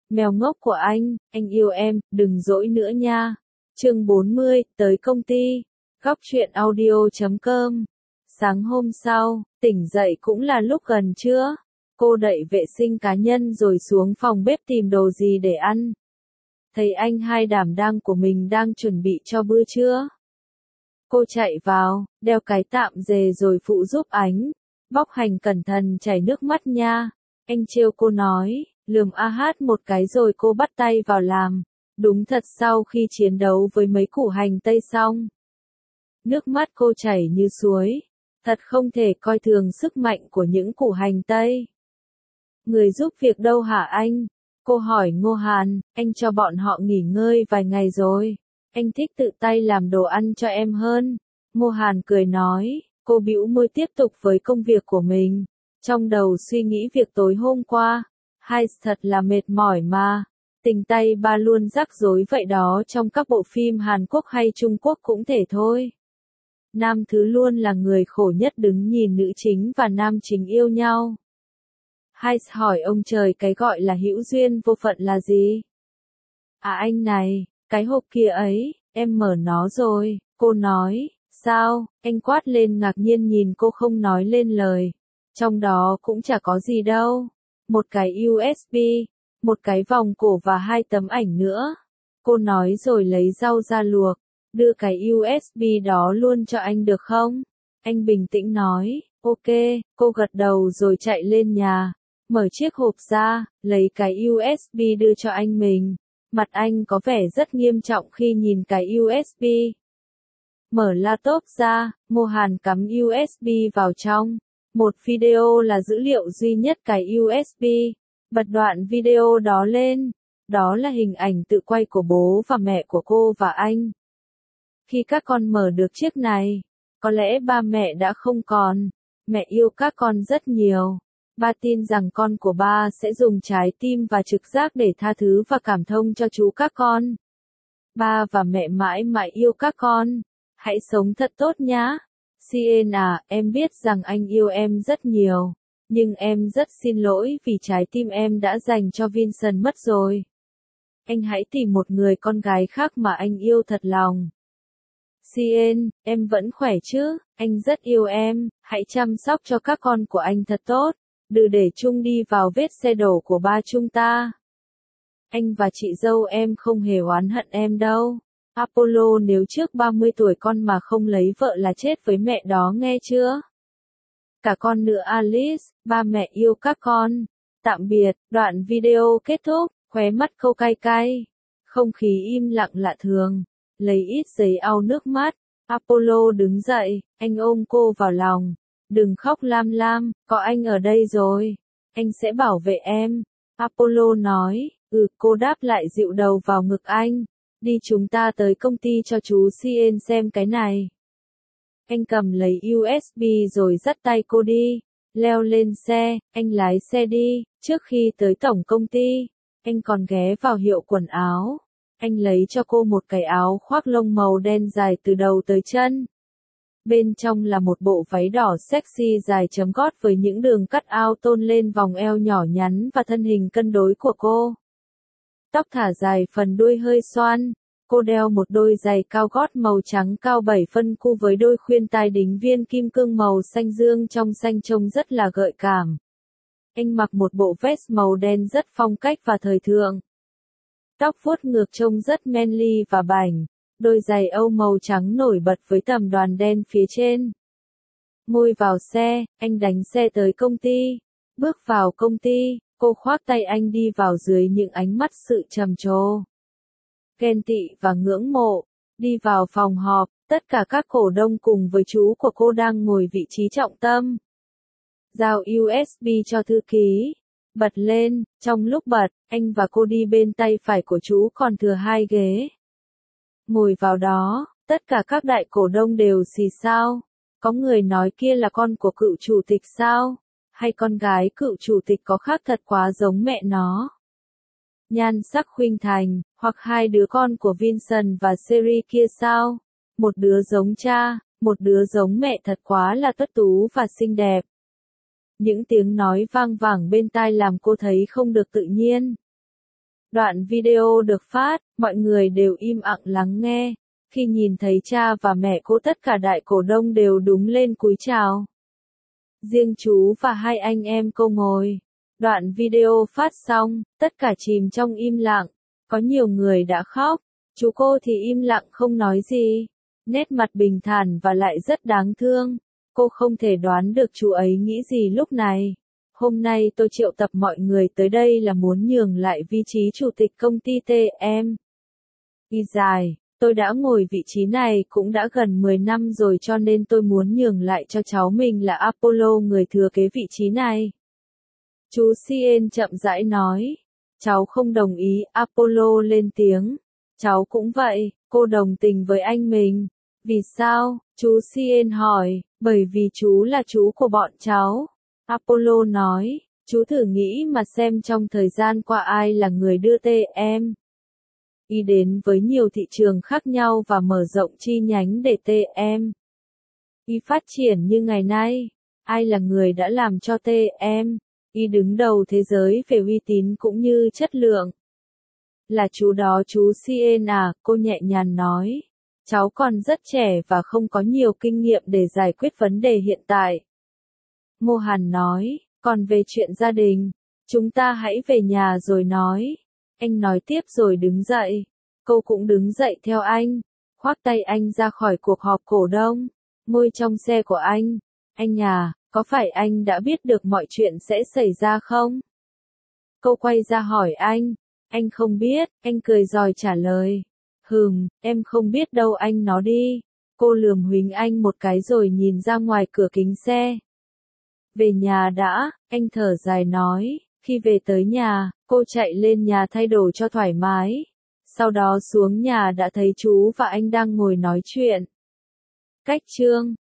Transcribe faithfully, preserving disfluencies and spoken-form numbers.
Mèo ngốc của anh, anh yêu em, đừng dỗi nữa nha. Chương bốn mươi, tới công ty. Góc truyện audio chấm com. Sáng hôm sau, tỉnh dậy cũng là lúc gần trưa. Cô đậy vệ sinh cá nhân rồi xuống phòng bếp tìm đồ gì để ăn. Thấy anh hai đảm đang của mình đang chuẩn bị cho bữa trưa. Cô chạy vào, đeo cái tạm dề rồi phụ giúp anh. Bóc hành cẩn thận chảy nước mắt nha. Anh trêu cô nói, lườm a hát một cái rồi cô bắt tay vào làm. Đúng thật sau khi chiến đấu với mấy củ hành tây xong. Nước mắt cô chảy như suối. Thật không thể coi thường sức mạnh của những củ hành tây. Người giúp việc đâu hả anh? Cô hỏi Ngô Hàn, anh cho bọn họ nghỉ ngơi vài ngày rồi. Anh thích tự tay làm đồ ăn cho em hơn. Ngô Hàn cười nói, cô bĩu môi tiếp tục với công việc của mình. Trong đầu suy nghĩ việc tối hôm qua. Hai thật là mệt mỏi mà. Tình tay ba luôn rắc rối vậy đó trong các bộ phim Hàn Quốc hay Trung Quốc cũng thể thôi. Nam thứ luôn là người khổ nhất đứng nhìn nữ chính và nam chính yêu nhau. Hai hỏi ông trời cái gọi là hữu duyên vô phận là gì? À anh này, cái hộp kia ấy, em mở nó rồi, cô nói, sao, anh quát lên ngạc nhiên nhìn cô không nói lên lời. Trong đó cũng chả có gì đâu, một cái u ét bê, một cái vòng cổ và hai tấm ảnh nữa. Cô nói rồi lấy rau ra luộc, đưa cái u ét bê đó luôn cho anh được không? Anh bình tĩnh nói, ok, cô gật đầu rồi chạy lên nhà. Mở chiếc hộp ra, lấy cái u ét bê đưa cho anh mình. Mặt anh có vẻ rất nghiêm trọng khi nhìn cái u ét bê. Mở laptop ra, Ngô Hàn cắm u ét bê vào trong. Một video là dữ liệu duy nhất cái u ét bê. Bật đoạn video đó lên. Đó là hình ảnh tự quay của bố và mẹ của cô và anh. Khi các con mở được chiếc này, có lẽ ba mẹ đã không còn. Mẹ yêu các con rất nhiều. Ba tin rằng con của ba sẽ dùng trái tim và trực giác để tha thứ và cảm thông cho chú các con. Ba và mẹ mãi mãi yêu các con. Hãy sống thật tốt nhá. Cien à, em biết rằng anh yêu em rất nhiều. Nhưng em rất xin lỗi vì trái tim em đã dành cho Vincent mất rồi. Anh hãy tìm một người con gái khác mà anh yêu thật lòng. Cien, em vẫn khỏe chứ, anh rất yêu em, hãy chăm sóc cho các con của anh thật tốt. Đừng để chúng đi vào vết xe đổ của ba chúng ta. Anh và chị dâu em không hề oán hận em đâu. Apollo nếu trước ba mươi tuổi con mà không lấy vợ là chết với mẹ đó nghe chưa? Cả con nữa Alice, ba mẹ yêu các con. Tạm biệt, đoạn video kết thúc, khóe mắt cô cay cay. Không khí im lặng lạ thường. Lấy ít giấy lau nước mắt. Apollo đứng dậy, anh ôm cô vào lòng. Đừng khóc Lam Lam, có anh ở đây rồi. Anh sẽ bảo vệ em. Apollo nói, ừ cô đáp lại dịu đầu vào ngực anh. Đi chúng ta tới công ty cho chú Cien xem cái này. Anh cầm lấy u ét bê rồi dắt tay cô đi. Leo lên xe, anh lái xe đi. Trước khi tới tổng công ty, anh còn ghé vào hiệu quần áo. Anh lấy cho cô một cái áo khoác lông màu đen dài từ đầu tới chân. Bên trong là một bộ váy đỏ sexy dài chấm gót với những đường cắt ao tôn lên vòng eo nhỏ nhắn và thân hình cân đối của cô. Tóc thả dài phần đuôi hơi xoăn. Cô đeo một đôi giày cao gót màu trắng cao bảy phân cu với đôi khuyên tai đính viên kim cương màu xanh dương trong xanh trông rất là gợi cảm. Anh mặc một bộ vest màu đen rất phong cách và thời thượng. Tóc vuốt ngược trông rất manly và bảnh. Đôi giày Âu màu trắng nổi bật với tầm đoàn đen phía trên. Ngồi vào xe, anh đánh xe tới công ty. Bước vào công ty, cô khoác tay anh đi vào dưới những ánh mắt sự trầm trồ. Ghen tị và ngưỡng mộ. Đi vào phòng họp, tất cả các cổ đông cùng với chú của cô đang ngồi vị trí trọng tâm. Giao u ét bê cho thư ký. Bật lên, trong lúc bật, anh và cô đi bên tay phải của chú còn thừa hai ghế. Ngồi vào đó, tất cả các đại cổ đông đều xì xao. Có người nói kia là con của cựu chủ tịch sao? Hay con gái cựu chủ tịch có khác thật quá giống mẹ nó? Nhan sắc khuynh thành, hoặc hai đứa con của Vincent và Sherry kia sao? Một đứa giống cha, một đứa giống mẹ thật quá là tuấn tú và xinh đẹp. Những tiếng nói vang vẳng bên tai làm cô thấy không được tự nhiên. Đoạn video được phát, mọi người đều im lặng lắng nghe. Khi nhìn thấy cha và mẹ cô, tất cả đại cổ đông đều đúng lên cúi chào. Riêng chú và hai anh em cô ngồi. Đoạn video phát xong, tất cả chìm trong im lặng. Có nhiều người đã khóc. Chú cô thì im lặng không nói gì. Nét mặt bình thản và lại rất đáng thương. Cô không thể đoán được chú ấy nghĩ gì lúc này. Hôm nay tôi triệu tập mọi người tới đây là muốn nhường lại vị trí chủ tịch công ty tê em. Y dài, tôi đã ngồi vị trí này cũng đã gần mười năm rồi, cho nên tôi muốn nhường lại cho cháu mình là Apollo người thừa kế vị trí này. Chú Cien chậm rãi nói. Cháu không đồng ý, Apollo lên tiếng. Cháu cũng vậy, cô đồng tình với anh mình. Vì sao? Chú Cien hỏi. Bởi vì chú là chú của bọn cháu. Apollo nói. Chú thử nghĩ mà xem trong thời gian qua ai là người đưa tê em Y đến với nhiều thị trường khác nhau và mở rộng chi nhánh để tê em Y phát triển như ngày nay. Ai là người đã làm cho tê em Y đứng đầu thế giới về uy tín cũng như chất lượng? Là chú đó chú Cien à, cô nhẹ nhàng nói. Cháu còn rất trẻ và không có nhiều kinh nghiệm để giải quyết vấn đề hiện tại. Mô Hàn nói, còn về chuyện gia đình, chúng ta hãy về nhà rồi nói. Anh nói tiếp rồi đứng dậy. Cô cũng đứng dậy theo anh, khoác tay anh ra khỏi cuộc họp cổ đông. Ngồi trong xe của anh. Anh à, có phải anh đã biết được mọi chuyện sẽ xảy ra không? Cô quay ra hỏi anh. Anh không biết, anh cười giỏi trả lời. Hừm, em không biết đâu, anh nó đi. Cô lườm huỳnh anh một cái rồi nhìn ra ngoài cửa kính xe. Về nhà đã, anh thở dài nói. Khi về tới nhà, cô chạy lên nhà thay đồ cho thoải mái. Sau đó xuống nhà đã thấy chú và anh đang ngồi nói chuyện. Cách chương